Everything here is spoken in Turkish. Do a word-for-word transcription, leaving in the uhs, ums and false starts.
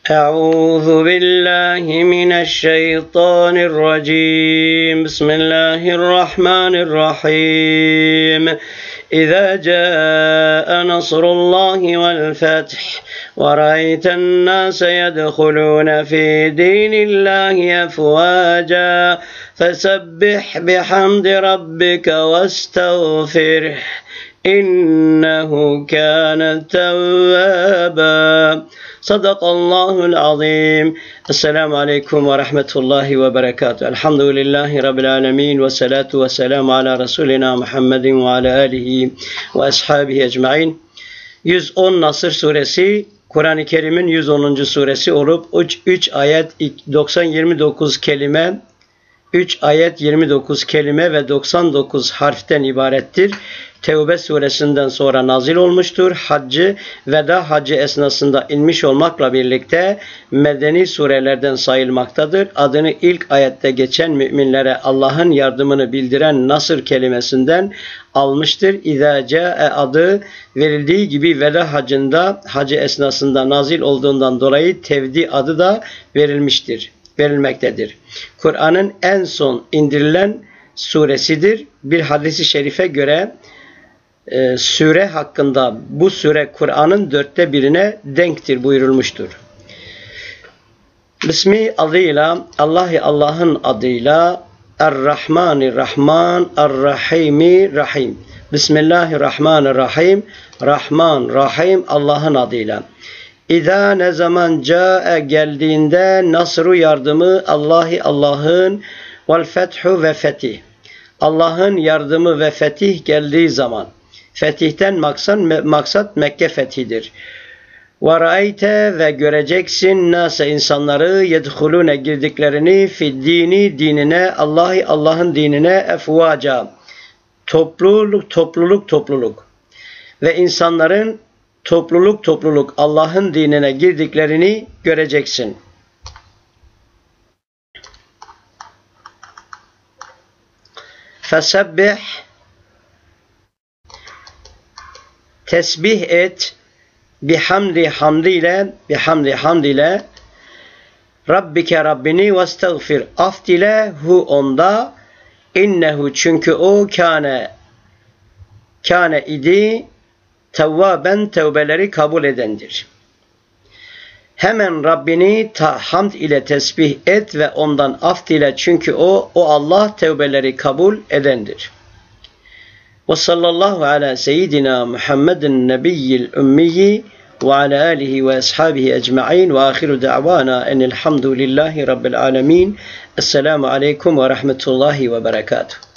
أعوذ بالله من الشيطان الرجيم بسم الله الرحمن الرحيم إذا جاء نصر الله والفتح ورأيت الناس يدخلون في دين الله أفواجا فسبح بحمد ربك واستغفره إنه كان توابا Sadakallahul azim. Esselamu aleyküm ve rahmetullahi ve berekatuhu. Elhamdülillahi Rabbil alemin ve salatu ve selamu ala Resulina Muhammedin ve ala alihi ve ashabihi ecmain. yüz on Nasr suresi, Kur'an-ı Kerim'in yüz onuncu suresi olup üç ayet doksan yirmi dokuz kelime, üç ayet yirmi dokuz kelime ve doksan dokuz harften ibarettir. Tevbe suresinden sonra nazil olmuştur. Haccı, veda haccı esnasında inmiş olmakla birlikte medeni surelerden sayılmaktadır. Adını ilk ayette geçen müminlere Allah'ın yardımını bildiren Nasır kelimesinden almıştır. İzâ câe adı verildiği gibi veda haccında, hacı esnasında nazil olduğundan dolayı tevdi adı da verilmiştir, verilmektedir. Kur'an'ın en son indirilen suresidir. Bir hadis-i şerife göre e, süre hakkında bu süre Kur'an'ın dörtte birine denktir buyurulmuştur. Bismi adıyla, Allah'ı Allah'ın adıyla, Er-Rahmanir-Rahman, Er-Rahimi-Rahim. Bismillahirrahmanirrahim. Rahman, Rahim Allah'ın adıyla. İza ne zaman câe geldiğinde nasru yardımı Allah'ı Allah'ın vel fethu ve fetih. Allah'ın yardımı ve fetih geldiği zaman. Fetihten maksat, maksat Mekke fethidir. Ve ra'ayte ve göreceksin nase insanları yedhulune girdiklerini fi dini dinine Allah'ı Allah'ın dinine efvaca. Topluluk topluluk topluluk. Ve insanların topluluk topluluk Allah'ın dinine girdiklerini göreceksin. Fesebbih, tesbih et, bihamdi hamdiyle, bihamdi hamdiyle, Rabbike Rabbini ve estağfir, af dile hu onda, innehu çünkü o kâne, kâne idi, tevvaben tevbeleri kabul edendir. Hemen Rabbini ta, hamd ile tesbih et ve ondan af dile çünkü o, o Allah tevbeleri kabul edendir. Ve sallallahu ala seyyidina Muhammedin nebiyyil ümmiyyi ve ala alihi ve ashabihi ecma'in ve ahiru da'vana enelhamdülillahi rabbil alemin. Esselamu aleyküm ve rahmetullahi ve berekatuhu.